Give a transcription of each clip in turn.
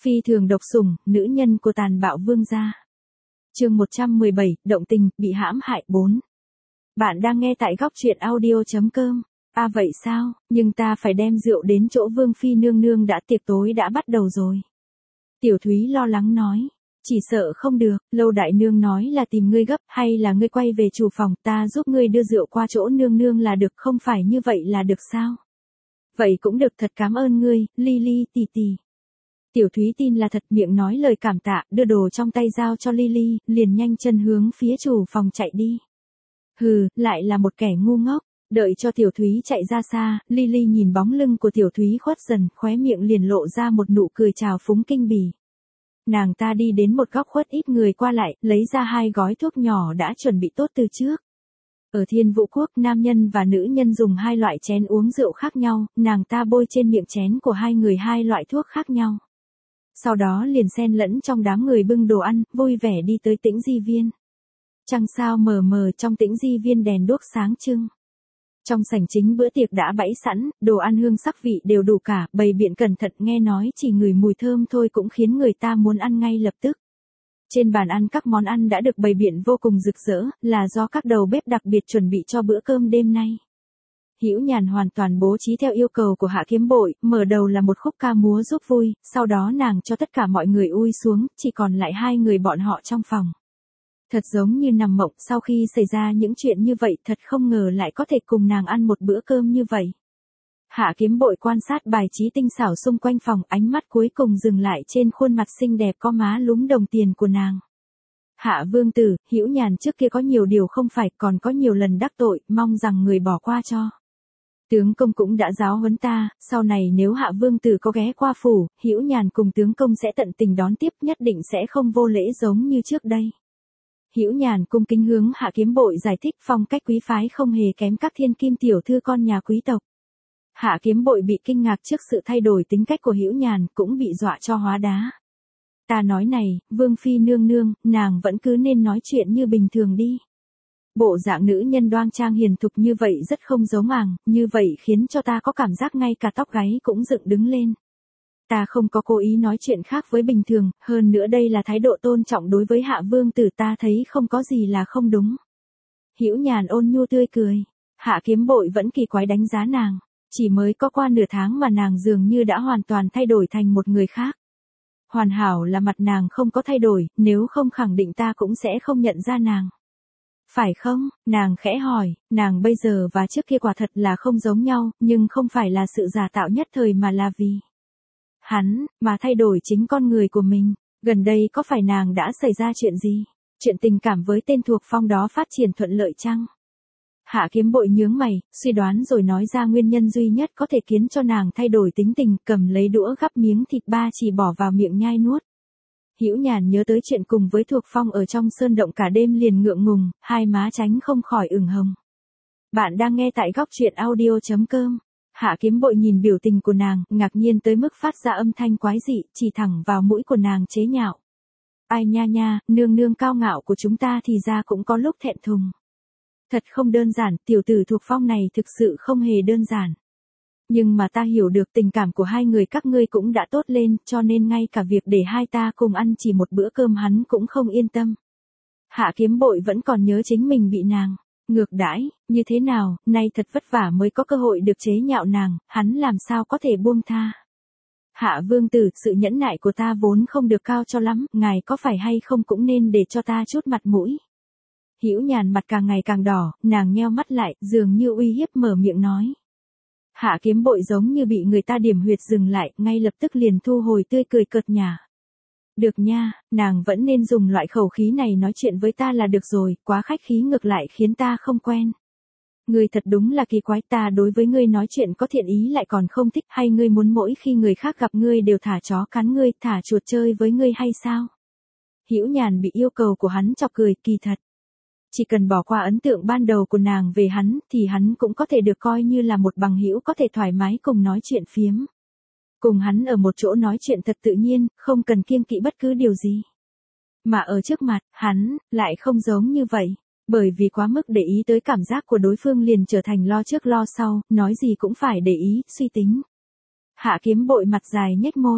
Phi thường độc sủng, nữ nhân của tàn bạo vương gia. Chương 117, động tình, bị hãm hại 4. Bạn đang nghe tại góc truyện audio.com. À vậy sao, nhưng ta phải đem rượu đến chỗ Vương Phi nương nương đã, tiệc tối đã bắt đầu rồi. Tiểu Thúy lo lắng nói. Chỉ sợ không được, Lâu đại nương nói là tìm ngươi gấp, hay là ngươi quay về chủ phòng, ta giúp ngươi đưa rượu qua chỗ nương nương là được, không phải như vậy là được sao? Vậy cũng được, thật cảm ơn ngươi, Lily tì tì. Tiểu Thúy tin là thật, miệng nói lời cảm tạ, đưa đồ trong tay giao cho Lily, liền nhanh chân hướng phía chủ phòng chạy đi. Hừ, lại là một kẻ ngu ngốc. Đợi cho Tiểu Thúy chạy ra xa, Lily nhìn bóng lưng của Tiểu Thúy khuất dần, khóe miệng liền lộ ra một nụ cười trào phúng kinh bỉ. Nàng ta đi đến một góc khuất ít người qua lại, lấy ra 2 gói thuốc nhỏ đã chuẩn bị tốt từ trước. Ở Thiên Vũ Quốc, nam nhân và nữ nhân dùng 2 loại chén uống rượu khác nhau, nàng ta bôi trên miệng chén của 2 người 2 loại thuốc khác nhau. Sau đó liền xen lẫn trong đám người bưng đồ ăn, vui vẻ đi tới Tĩnh Di Viên. Trăng sao mờ mờ, trong Tĩnh Di Viên đèn đuốc sáng trưng. Trong sảnh chính bữa tiệc đã bày sẵn, đồ ăn hương sắc vị đều đủ cả, bày biện cẩn thận, nghe nói chỉ ngửi mùi thơm thôi cũng khiến người ta muốn ăn ngay lập tức. Trên bàn ăn các món ăn đã được bày biện vô cùng rực rỡ, là do các đầu bếp đặc biệt chuẩn bị cho bữa cơm đêm nay. Hữu Nhàn hoàn toàn bố trí theo yêu cầu của Hạ Kiếm Bội, mở đầu là một khúc ca múa giúp vui, sau đó nàng cho tất cả mọi người ui xuống, chỉ còn lại 2 người bọn họ trong phòng. Thật giống như nằm mộng, sau khi xảy ra những chuyện như vậy, thật không ngờ lại có thể cùng nàng ăn một bữa cơm như vậy. Hạ Kiếm Bội quan sát bài trí tinh xảo xung quanh phòng, ánh mắt cuối cùng dừng lại trên khuôn mặt xinh đẹp có má lúm đồng tiền của nàng. Hạ vương tử, Hữu Nhàn trước kia có nhiều điều không phải, còn có nhiều lần đắc tội, mong rằng người bỏ qua cho. Tướng công cũng đã giáo huấn ta, sau này nếu Hạ vương tử có ghé qua phủ, Hữu Nhàn cùng tướng công sẽ tận tình đón tiếp, nhất định sẽ không vô lễ giống như trước đây. Hữu Nhàn cung kính hướng Hạ Kiếm Bội giải thích, phong cách quý phái không hề kém các thiên kim tiểu thư con nhà quý tộc. Hạ Kiếm Bội bị kinh ngạc trước sự thay đổi tính cách của Hữu Nhàn, cũng bị dọa cho hóa đá. Ta nói này, Vương Phi nương nương, nàng vẫn cứ nên nói chuyện như bình thường đi. Bộ dạng nữ nhân đoan trang hiền thục như vậy rất không giống nàng, như vậy khiến cho ta có cảm giác ngay cả tóc gáy cũng dựng đứng lên. Ta không có cố ý nói chuyện khác với bình thường, hơn nữa đây là thái độ tôn trọng đối với Hạ vương tử, ta thấy không có gì là không đúng. Hữu Nhàn ôn nhu tươi cười. Hạ Kiếm Bội vẫn kỳ quái đánh giá nàng. Chỉ mới có qua nửa tháng mà nàng dường như đã hoàn toàn thay đổi thành một người khác. Hoàn hảo là mặt nàng không có thay đổi, nếu không khẳng định ta cũng sẽ không nhận ra nàng. Phải không? Nàng khẽ hỏi, nàng bây giờ và trước kia quả thật là không giống nhau, nhưng không phải là sự giả tạo nhất thời mà là vì hắn, mà thay đổi chính con người của mình. Gần đây có phải nàng đã xảy ra chuyện gì? Chuyện tình cảm với tên thuộc phong đó phát triển thuận lợi chăng? Hạ Kiếm Bội nhướng mày, suy đoán rồi nói ra nguyên nhân duy nhất có thể khiến cho nàng thay đổi tính tình, cầm lấy đũa gắp miếng thịt ba chỉ bỏ vào miệng nhai nuốt. Hữu Nhàn nhớ tới chuyện cùng với thuộc phong ở trong sơn động cả đêm liền ngượng ngùng, 2 má tránh không khỏi ửng hồng. Bạn đang nghe tại góc truyện audio.com. Hạ Kiếm Bội nhìn biểu tình của nàng, ngạc nhiên tới mức phát ra âm thanh quái dị, chỉ thẳng vào mũi của nàng chế nhạo. Ai nha nha, nương nương cao ngạo của chúng ta thì ra cũng có lúc thẹn thùng. Thật không đơn giản, tiểu tử thuộc phong này thực sự không hề đơn giản. Nhưng mà ta hiểu được tình cảm của 2 người các ngươi cũng đã tốt lên, cho nên ngay cả việc để 2 ta cùng ăn chỉ một bữa cơm hắn cũng không yên tâm. Hạ Kiếm Bội vẫn còn nhớ chính mình bị nàng ngược đãi, như thế nào, nay thật vất vả mới có cơ hội được chế nhạo nàng, hắn làm sao có thể buông tha. Hạ vương tử, sự nhẫn nại của ta vốn không được cao cho lắm, ngài có phải hay không cũng nên để cho ta chút mặt mũi. Hữu Nhàn mặt càng ngày càng đỏ, nàng nheo mắt lại, dường như uy hiếp mở miệng nói. Hạ Kiếm Bội giống như bị người ta điểm huyệt dừng lại, ngay lập tức liền thu hồi tươi cười cợt nhả. Được nha, nàng vẫn nên dùng loại khẩu khí này nói chuyện với ta là được rồi, quá khách khí ngược lại khiến ta không quen. Ngươi thật đúng là kỳ quái, ta đối với ngươi nói chuyện có thiện ý lại còn không thích, hay ngươi muốn mỗi khi người khác gặp ngươi đều thả chó cắn ngươi, thả chuột chơi với ngươi hay sao? Hữu Nhàn bị yêu cầu của hắn chọc cười, kỳ thật. Chỉ cần bỏ qua ấn tượng ban đầu của nàng về hắn, thì hắn cũng có thể được coi như là một bằng hữu có thể thoải mái cùng nói chuyện phiếm. Cùng hắn ở một chỗ nói chuyện thật tự nhiên, không cần kiêng kỵ bất cứ điều gì. Mà ở trước mặt, hắn, lại không giống như vậy. Bởi vì quá mức để ý tới cảm giác của đối phương liền trở thành lo trước lo sau, nói gì cũng phải để ý, suy tính. Hạ Kiếm Bội mặt dài nhếch môi.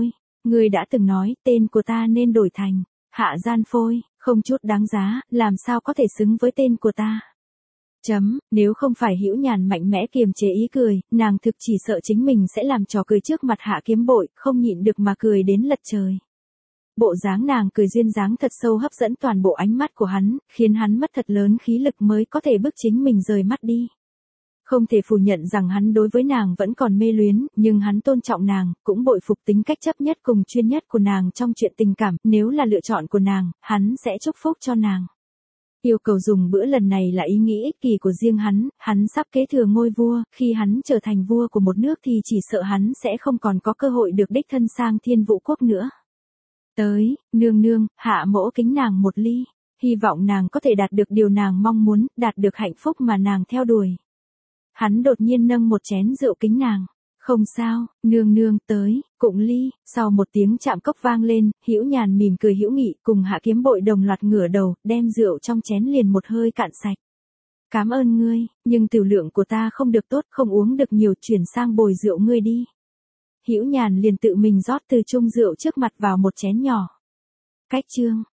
Ngươi đã từng nói, tên của ta nên đổi thành, Hạ Gian Phôi, không chút đáng giá, làm sao có thể xứng với tên của ta. Nếu không phải Hữu Nhàn mạnh mẽ kiềm chế ý cười, nàng thực chỉ sợ chính mình sẽ làm trò cười trước mặt Hạ Kiếm Bội, không nhịn được mà cười đến lật trời. Bộ dáng nàng cười duyên dáng thật sâu hấp dẫn toàn bộ ánh mắt của hắn, khiến hắn mất thật lớn khí lực mới có thể bức chính mình rời mắt đi. Không thể phủ nhận rằng hắn đối với nàng vẫn còn mê luyến, nhưng hắn tôn trọng nàng, cũng bội phục tính cách chấp nhất cùng chuyên nhất của nàng trong chuyện tình cảm, nếu là lựa chọn của nàng, hắn sẽ chúc phúc cho nàng. Yêu cầu dùng bữa lần này là ý nghĩ ích kỷ của riêng hắn sắp kế thừa ngôi vua, khi hắn trở thành vua của một nước thì chỉ sợ hắn sẽ không còn có cơ hội được đích thân sang Thiên Vũ Quốc nữa. Tới, nương nương, hạ mỗ kính nàng một ly, hy vọng nàng có thể đạt được điều nàng mong muốn, đạt được hạnh phúc mà nàng theo đuổi. Hắn đột nhiên nâng một chén rượu kính nàng. Không sao, nương nương, tới, cụng ly. Sau một tiếng chạm cốc vang lên, Hữu Nhàn mỉm cười hữu nghị, cùng Hạ Kiếm Bội đồng loạt ngửa đầu, đem rượu trong chén liền một hơi cạn sạch. Cảm ơn ngươi, nhưng tiểu lượng của ta không được tốt, không uống được nhiều, chuyển sang bồi rượu ngươi đi. Hữu Nhàn liền tự mình rót từ chung rượu trước mặt vào một chén nhỏ. Cách chương